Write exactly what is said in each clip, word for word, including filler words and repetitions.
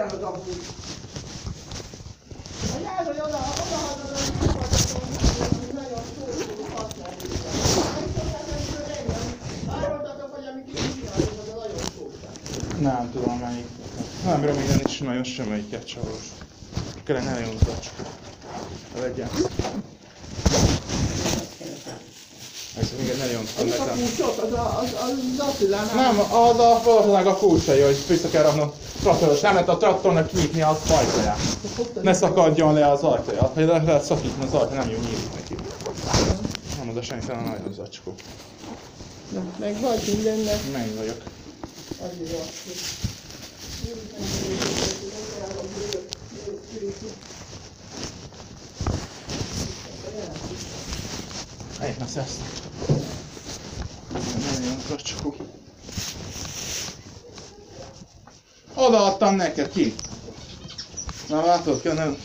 igen az a búj. A nyelv, hogy oda, oda hagyod, hogy nyugodjatok, nagyon szólódó használni. Megszokásra engem. Ároltatok, hogy amik kis csináljuk, az a nagyon szólódás. Nem tudom melyik. Nem bírom igen is nagyon semmelyiket csavaros. Kellene nagyon zacskó. Legyen. Ez még egy nagyon tudom nekem. Az a kulcsot, az a, az, az Attilánál. Nem, az a valószínűleg a kulcsai, hogy vissza kell raknod traktoros. Nem lehet a traktornak kinyitni az ajtaját. Ne szakadjon le az ajtaját. Ha le lehet szakítani az ajtaját, nem jó nyílik neki. Nem oda senki, hanem nagyon zacskó. Na, meg vagy mindennek. Meg vagyok. Azért jó. Egy, na szesz. Nagyon zacskó. Odaadtam neked ki. Na látod, kell nem.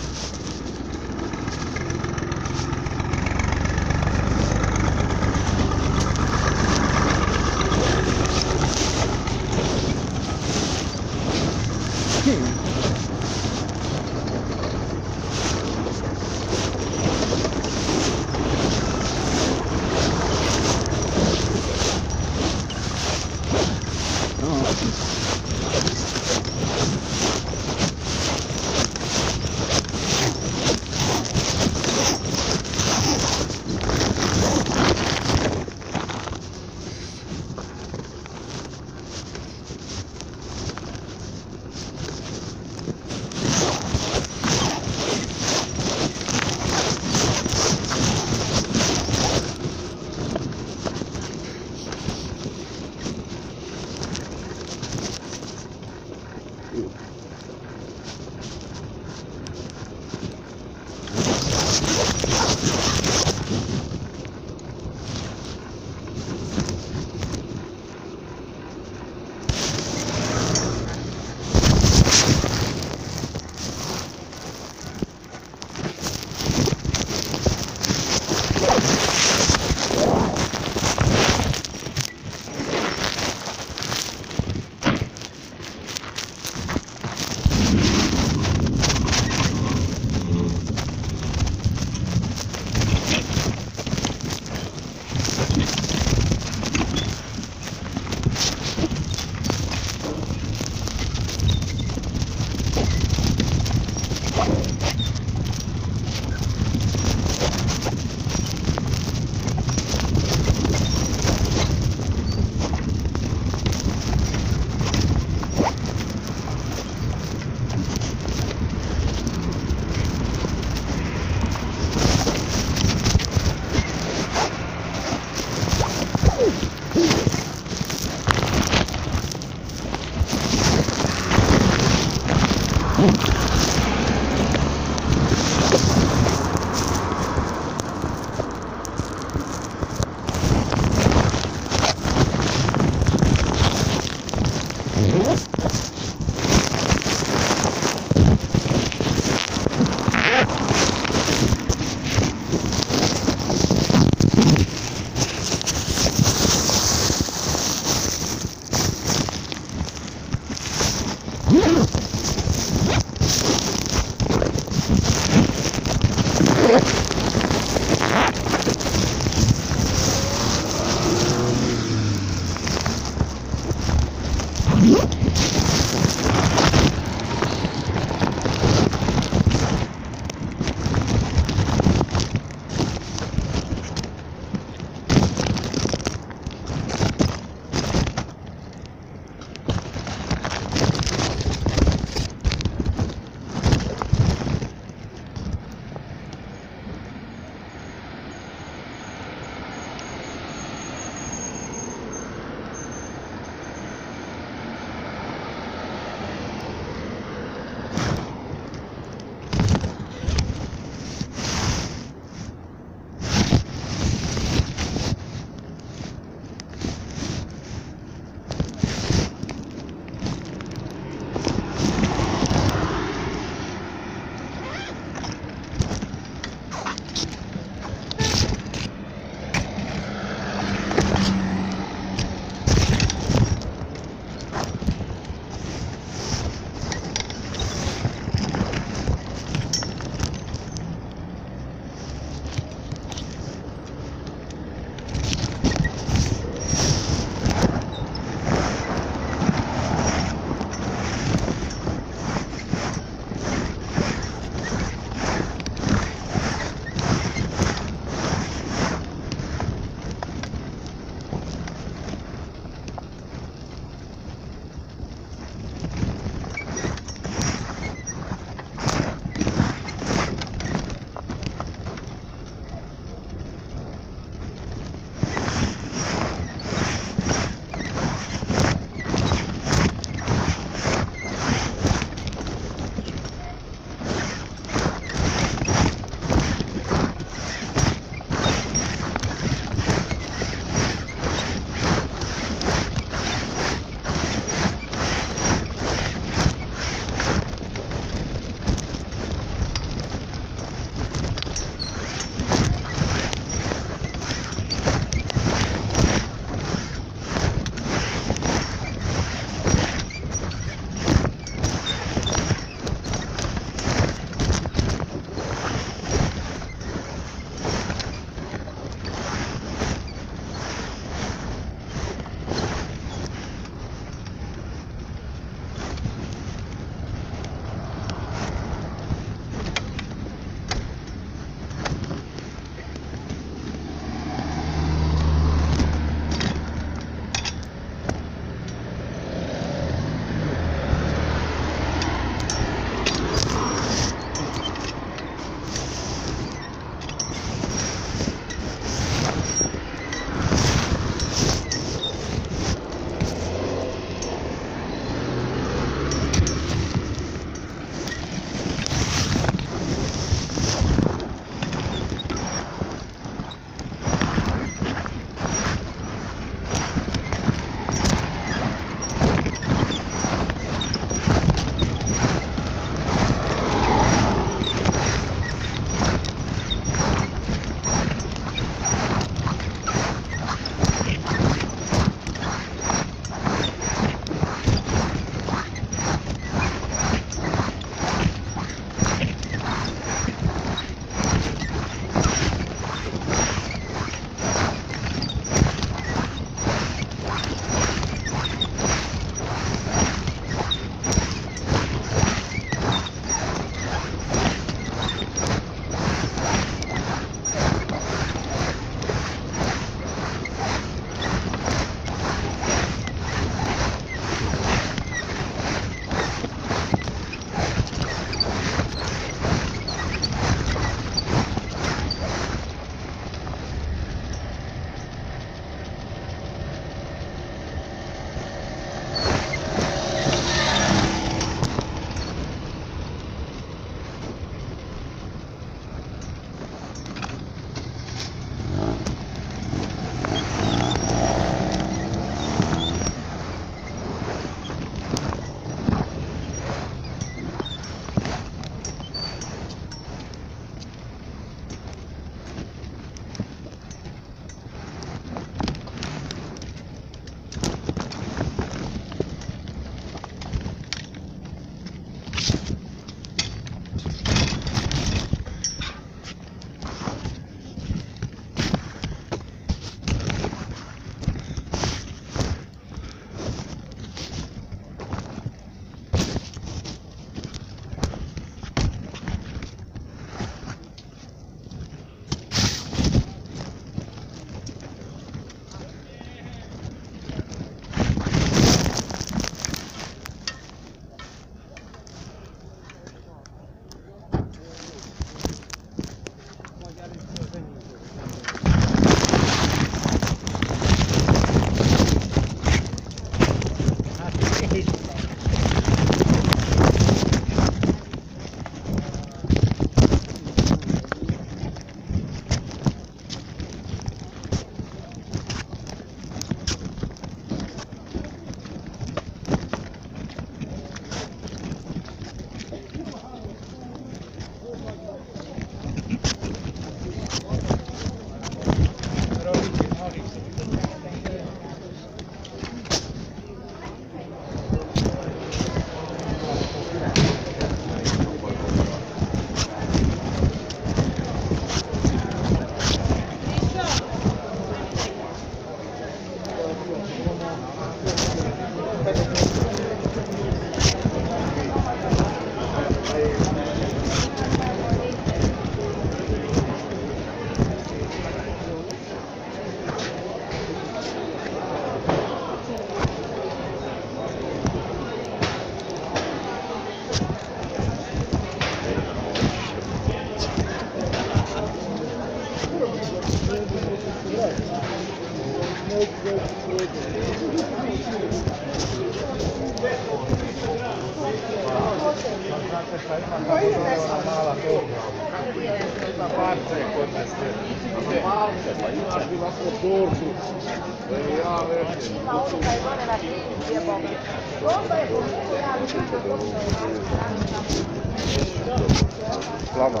Lama.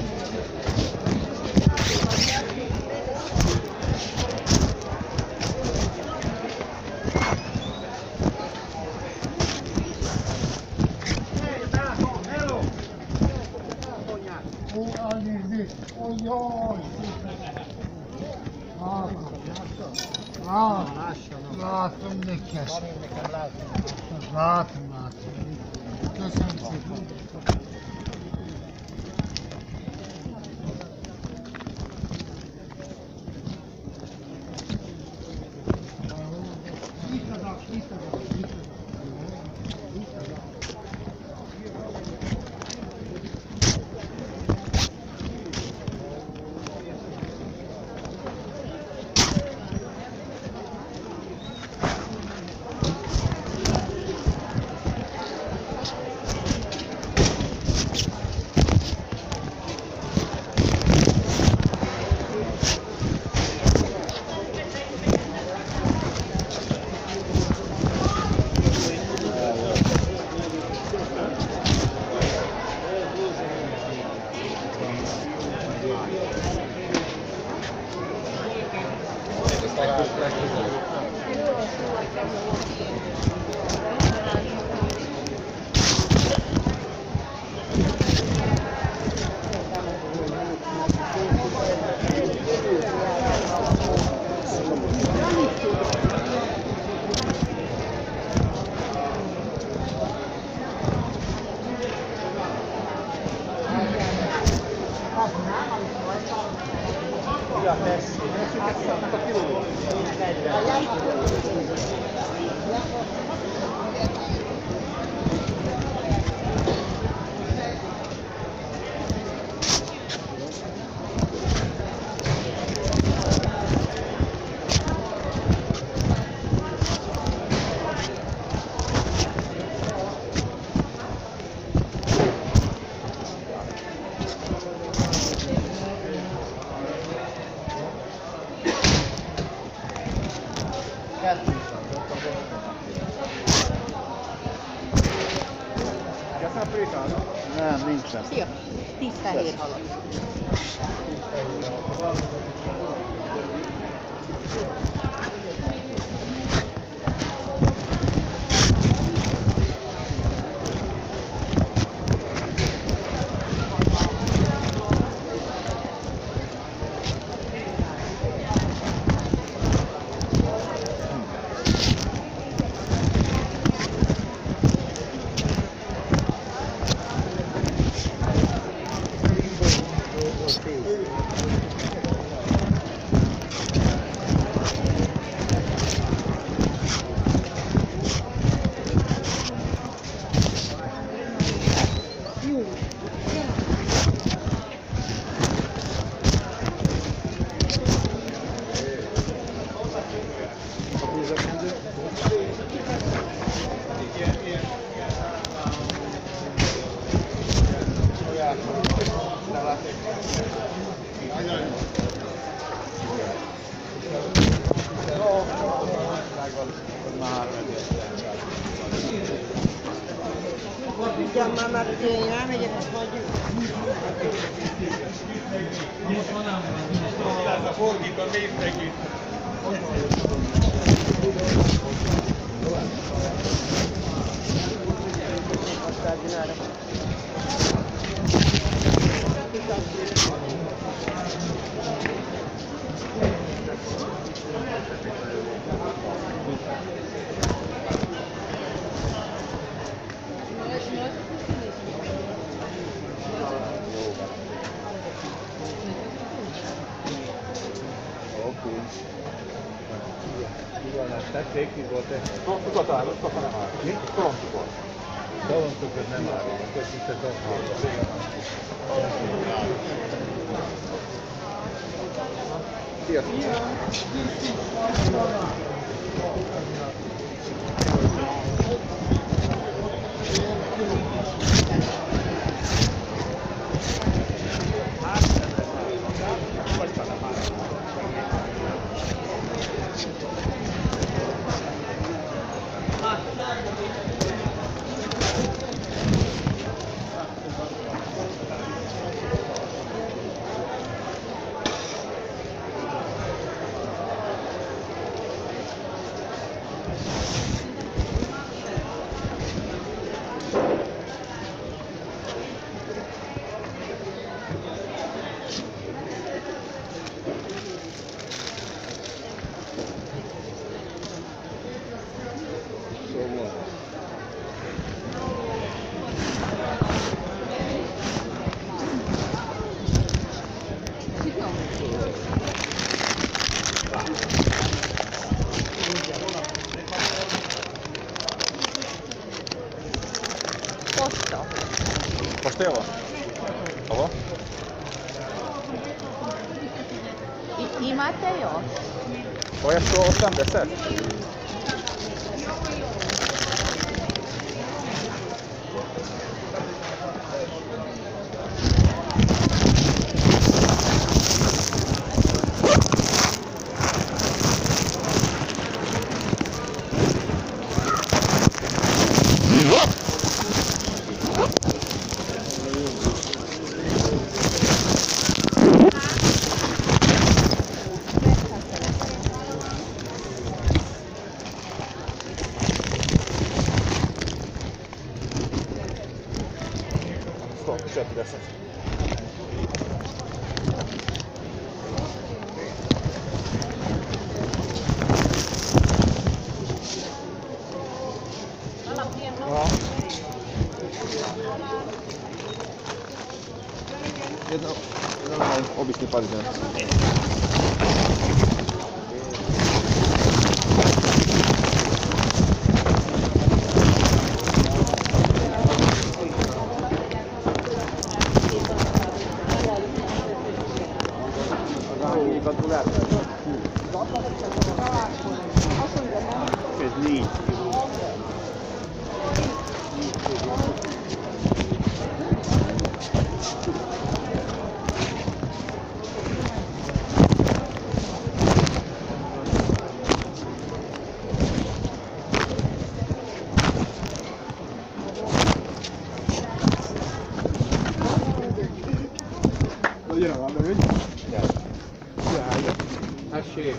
Látom, ne kes. Látom, látom. Köszönöm szépen. Itt adok, itt adok, itt adok. Itt adok. Nem, nincsen. Szia! Tíz fehér halat. Ugyan már már én elmegyek, azt hagyjuk. Fordít a népnek. Aztán csinálra. Thank you. Tornát tették, ki volt ez? Troncukat áll, azt nem áll. Mi? Troncukat. Tolontokat nem árulnak, ezt itt a Posta. Posta jó? Hova? I, imate još? Oje su osamdeset? Köszönöm. Jedno, jedno mam obični parizan. Ez négy. Gyere már, beügy. Tessék.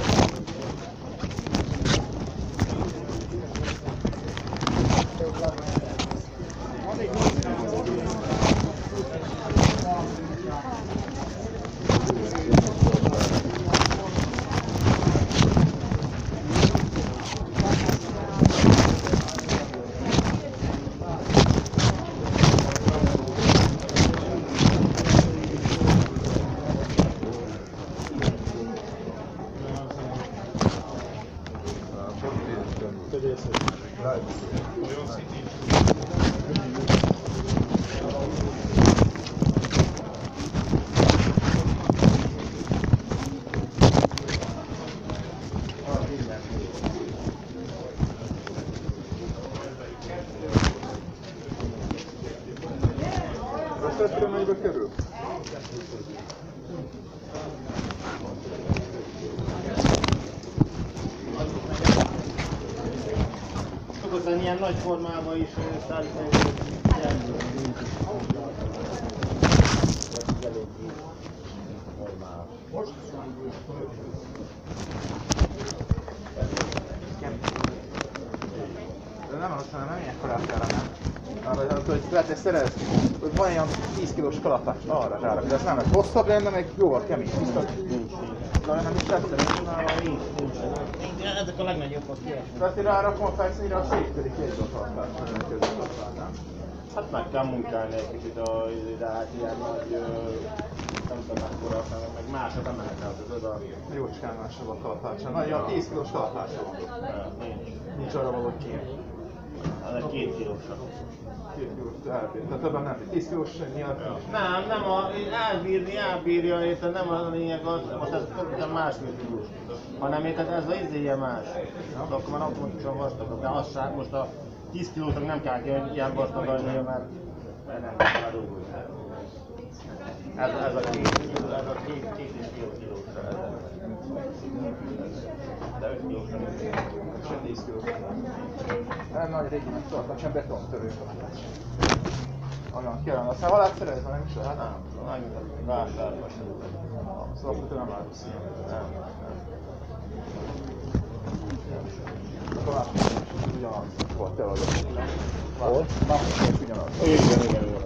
Ötre mennyibe kerül? Szokottan ilyen nagy formában is szállítani. De nem az, hanem nem ilyen karácsára, nem? Arra, hogy lehet szerezni, hogy van ilyen tíz kilós kalapács arra rára, de ez nem, mert hosszabb lenne, meg jóval kemény. Nincs. De nem is lesz, de Nincs, nincs. Ezek a legnagyobbak ilyesmi. tehát én rárakom a fejszínre, a szétködik két dolgokatás, nem? Hát meg kell munkálni egy kicsit a, de hát ilyen nagy nem tudom mekkora, meg másod emeltem, tudod a... Jócskán másabb a tartása. Na, ja, tíz kilós tartása van. Nincs. Nincs arra való két. Az egy két kilósa. Két kilós elbír. Tehát többen nem bír. tíz kilós nyilván. Nem, nem a, elbírni, elbírja, érted, nem a lényeg az, most ez konkrétan másfél kilós. Hanem érted, ez az izéje más. De akkor már automatikusan vastagabb, de az sem, most a tíz kilósnak nem kell ki, hogy ilyen vastag lennie, mert mert nem kell ledugni. Ez, ez a két, ez a két, két és fél kilósra ez. De öt kilósra nem. Se tíz kilós. Nem nagy régi meg tartás, sem betontörő. Olyan kellene. Aztán halál szerez, nem is lehet. Nem, annyit a vásárba sem. Szóval akkor nem árulsz ilyen. Nem, nem. Akkor másik ugyanaz volt, te vagy. Hol? Másik ugyanaz. Igen, igen, igen.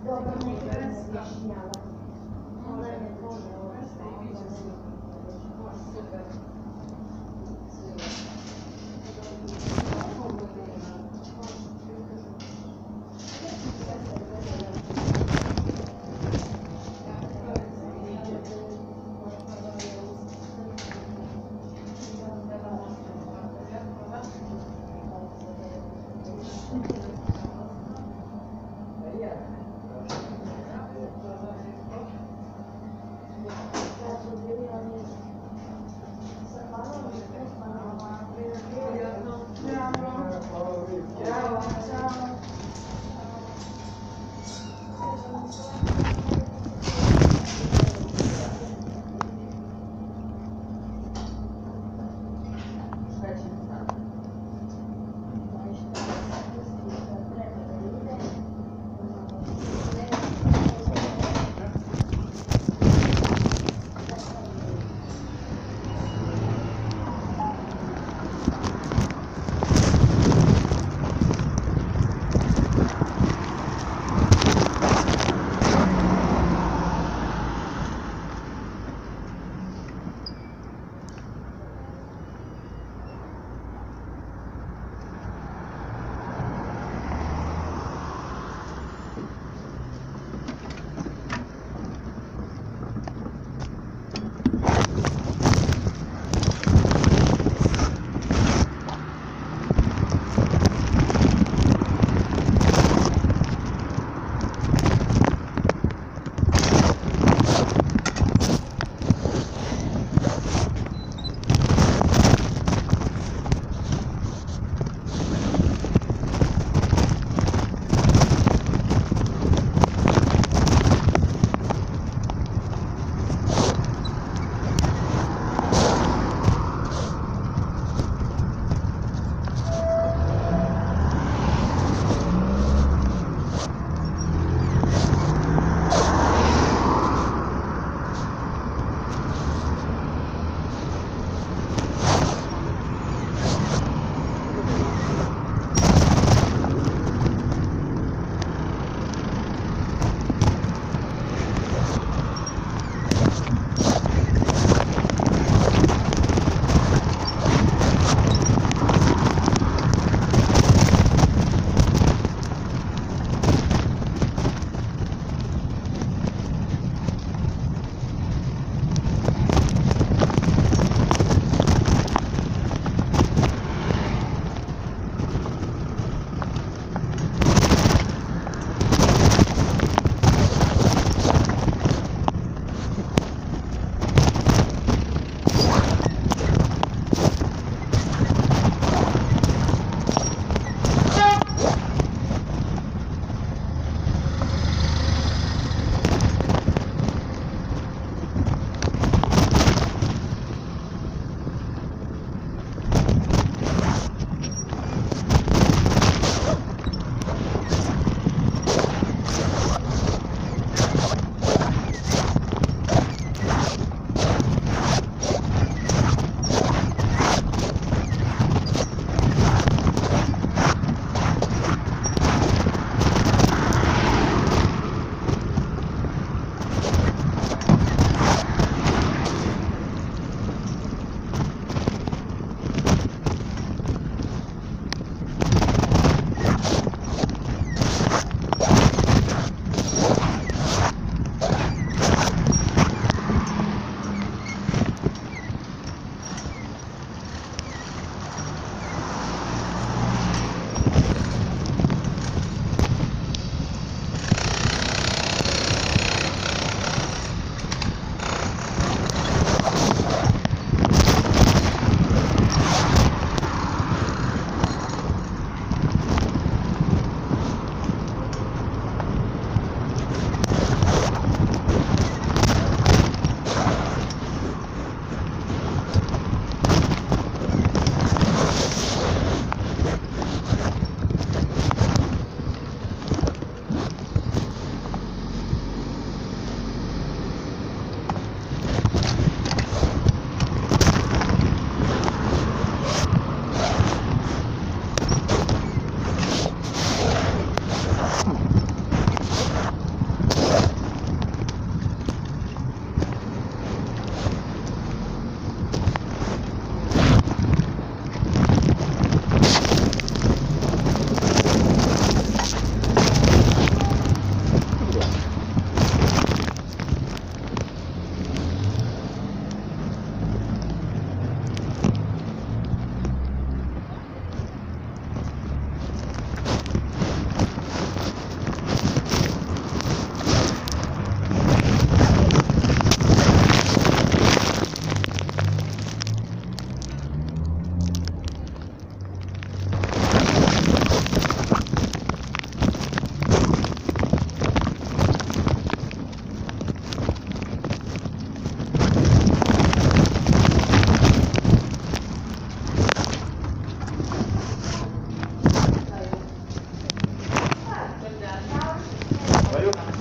Szóval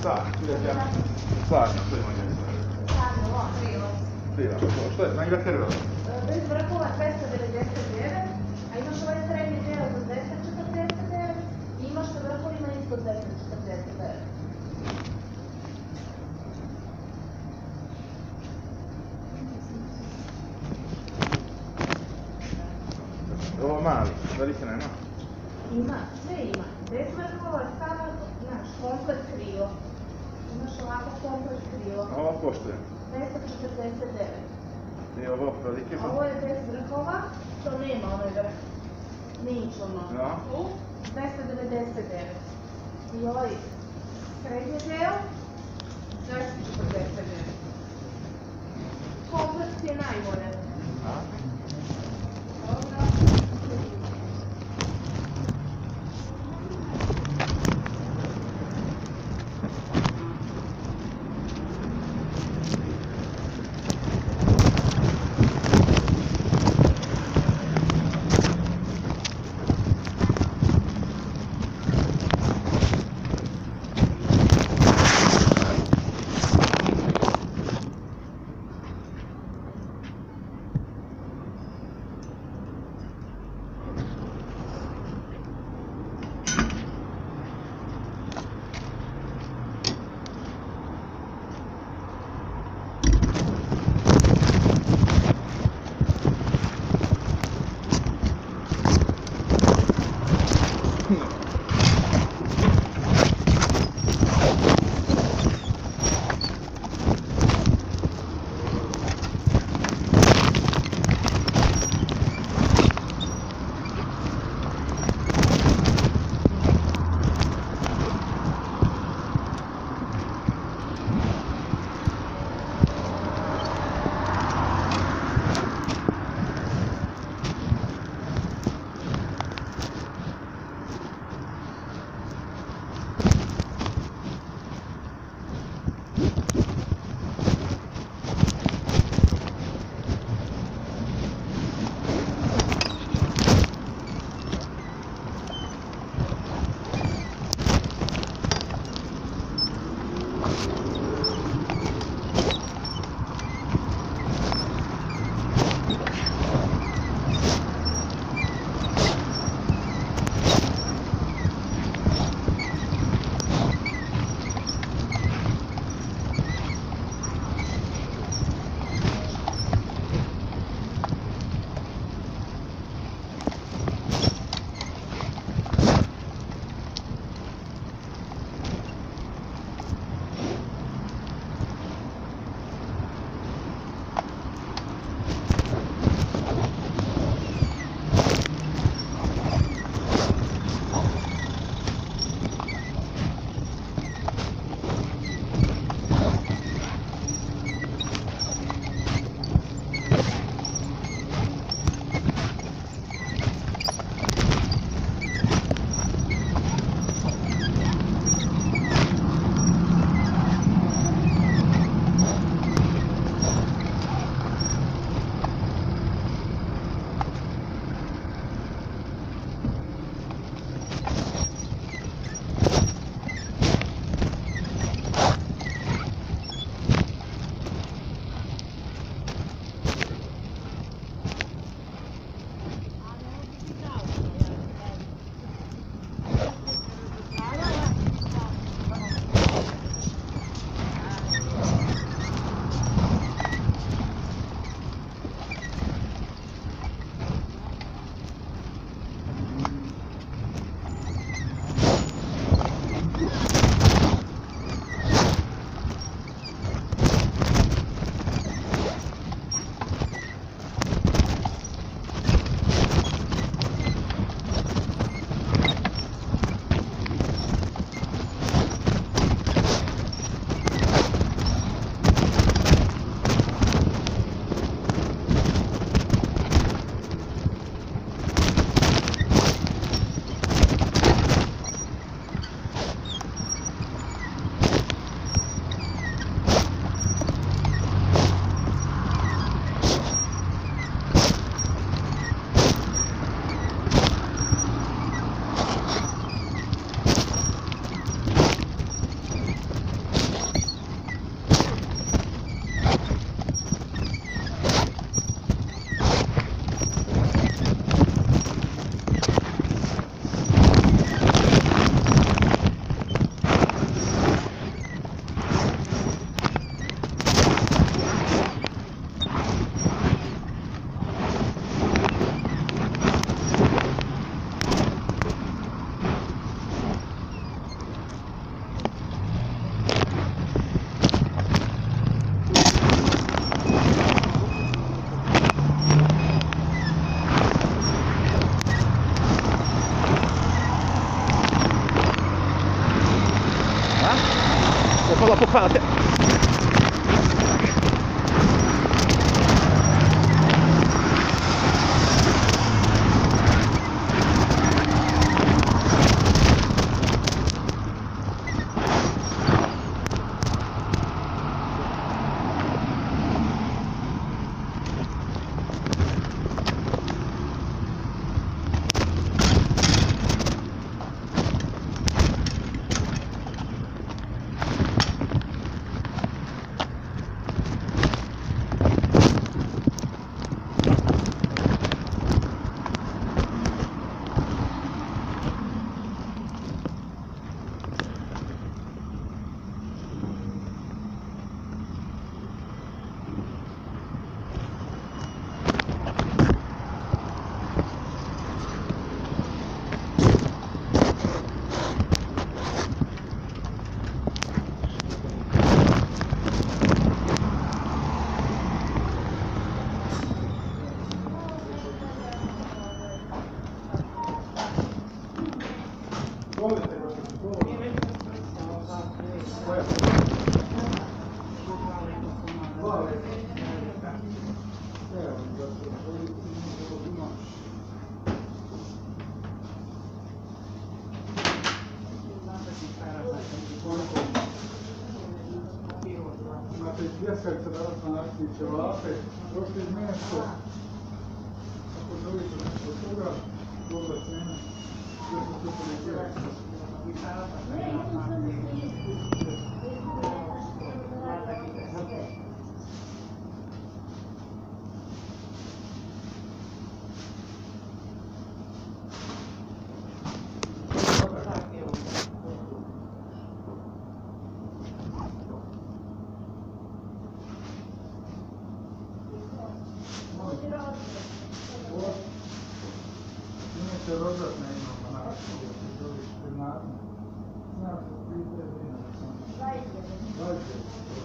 Szárny, szárny, hogy mondják. Tényleg, što je, mennyibe kerül? Bez vrhova dvesta devedeset devet, a imaš ovaj srednji deo za dvesta četrdeset devet i imaš sa vrhovima ispod dvesta četrdeset devet. Ovo mali, velike nema? Ima, sve ima. Bez vrhova, samo, znaš, komplet krilo. Imaš ovako komplet krilo. Ovo koštuje. dvesta četrdeset devet. I ovo velike A ovo je bez vrhova, to nema onaj vrh. Nič ono. Ja. Tu, dvesta devedeset devet. I ovaj srednji deo, dvesta četrdeset devet. Komplet je najbolje. Dobro. Ja kolla på fältet. Pljeskavica danas na akciji ćevape, prošli meso, ako želite nešto od toga, dobra cena, sve su to poljoprivredne. Imate rozatne imamo na akciji, ako želiš primarno. Znaš, tri dinara samo. dvadeset.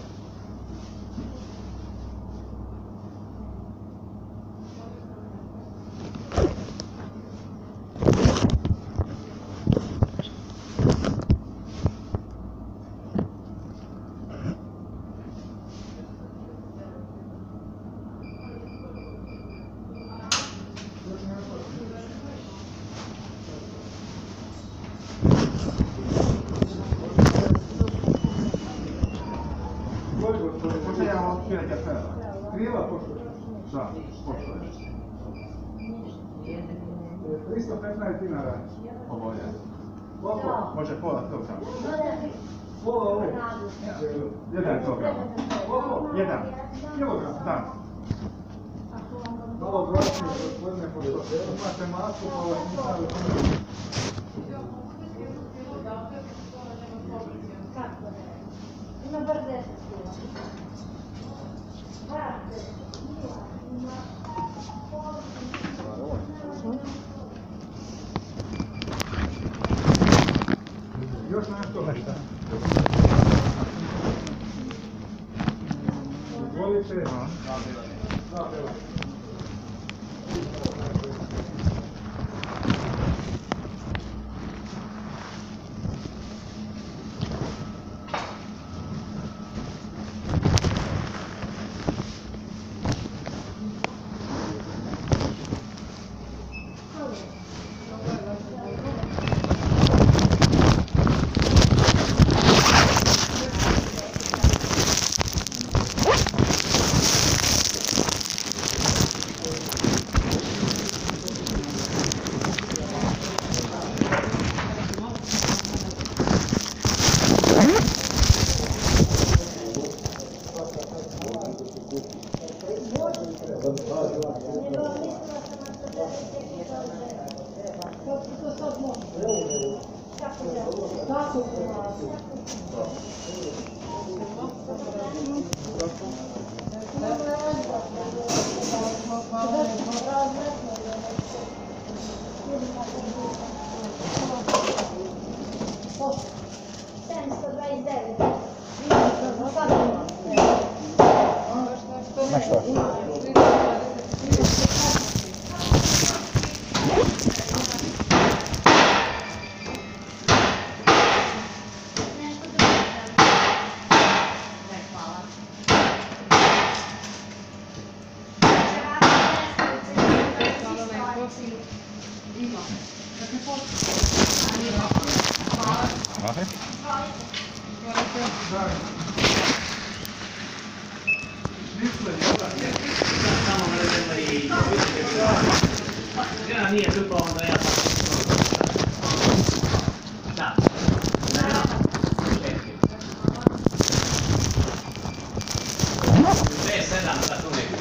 Krila pošto? Da, pošto je. tristo petnaest dinara. Ovo je. Koliko? Može pola kilograma. Pola ovo. Jedan kilogram. Koliko? Jedan. Kilogram? Da. Malo glasnije, gospodine, pošto imate masku, pa vas nisam razumio. Ima bar deset kila. Još nešto? Nešto. Izvolite. Da, bela. Na što? Daj. Misle, jel? Samo vremena i... Ja nije dupa, onda ja da. Ne, sedam, da to ne.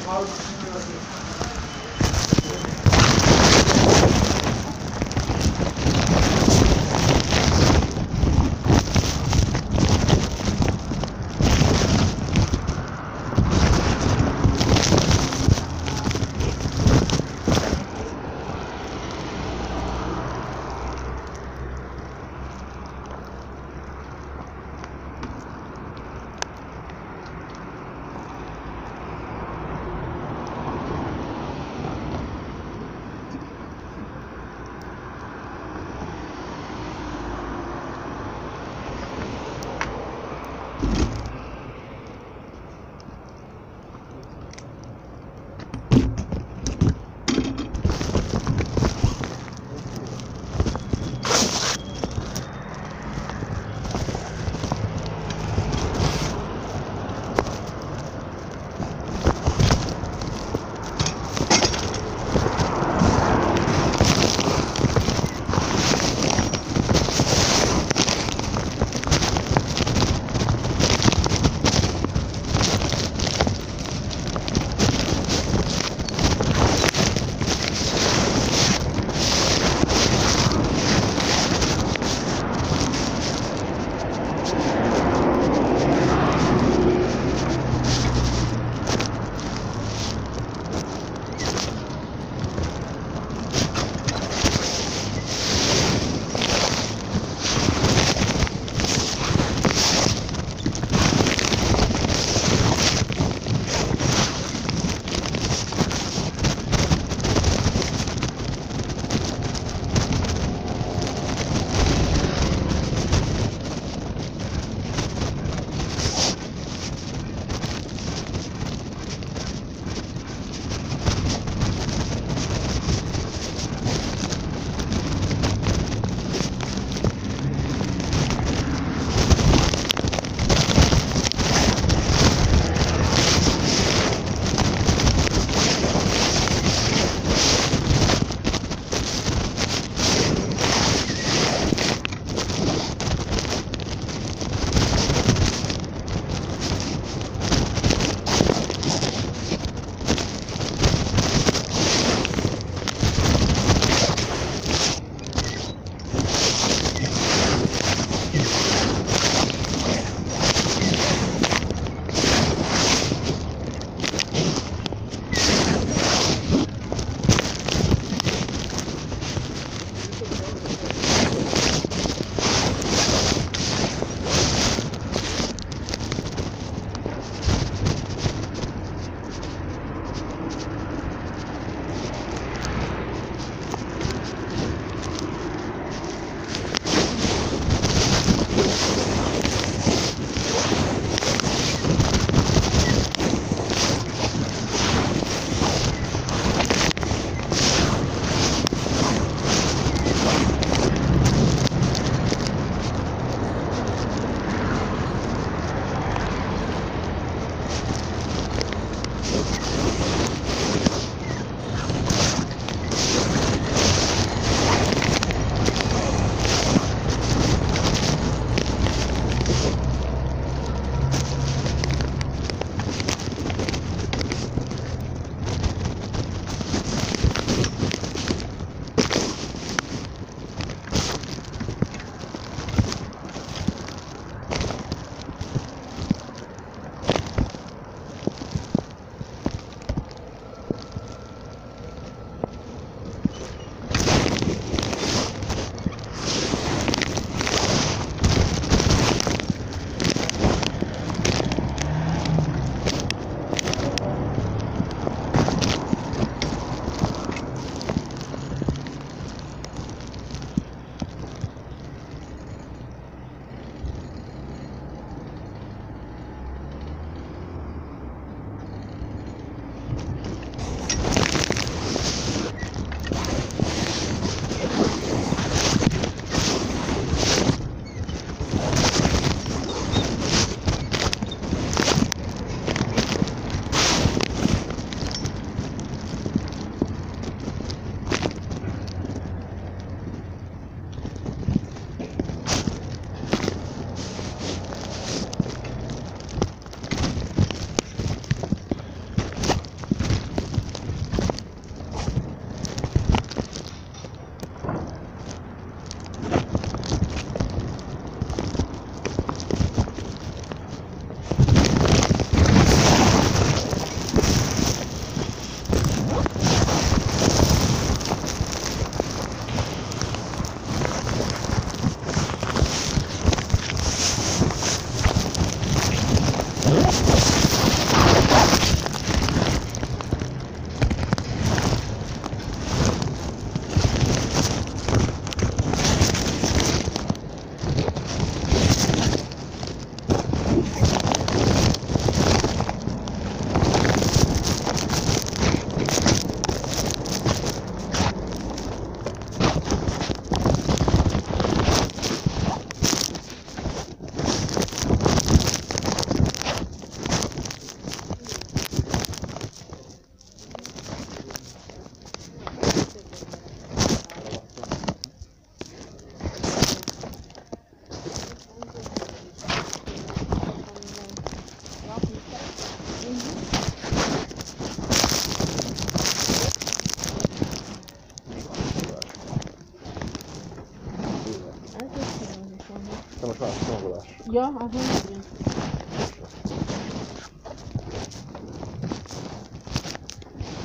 Te most már szomorulás. Ja, aha, igen.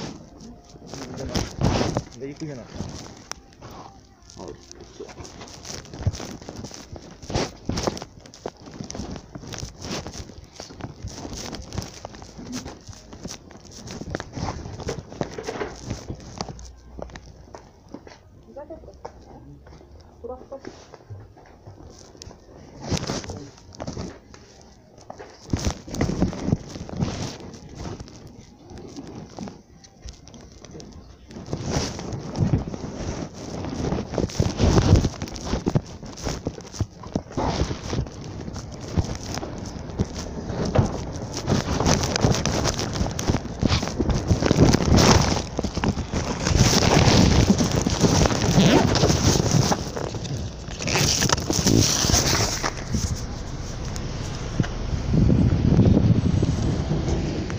De itt ugyanaz.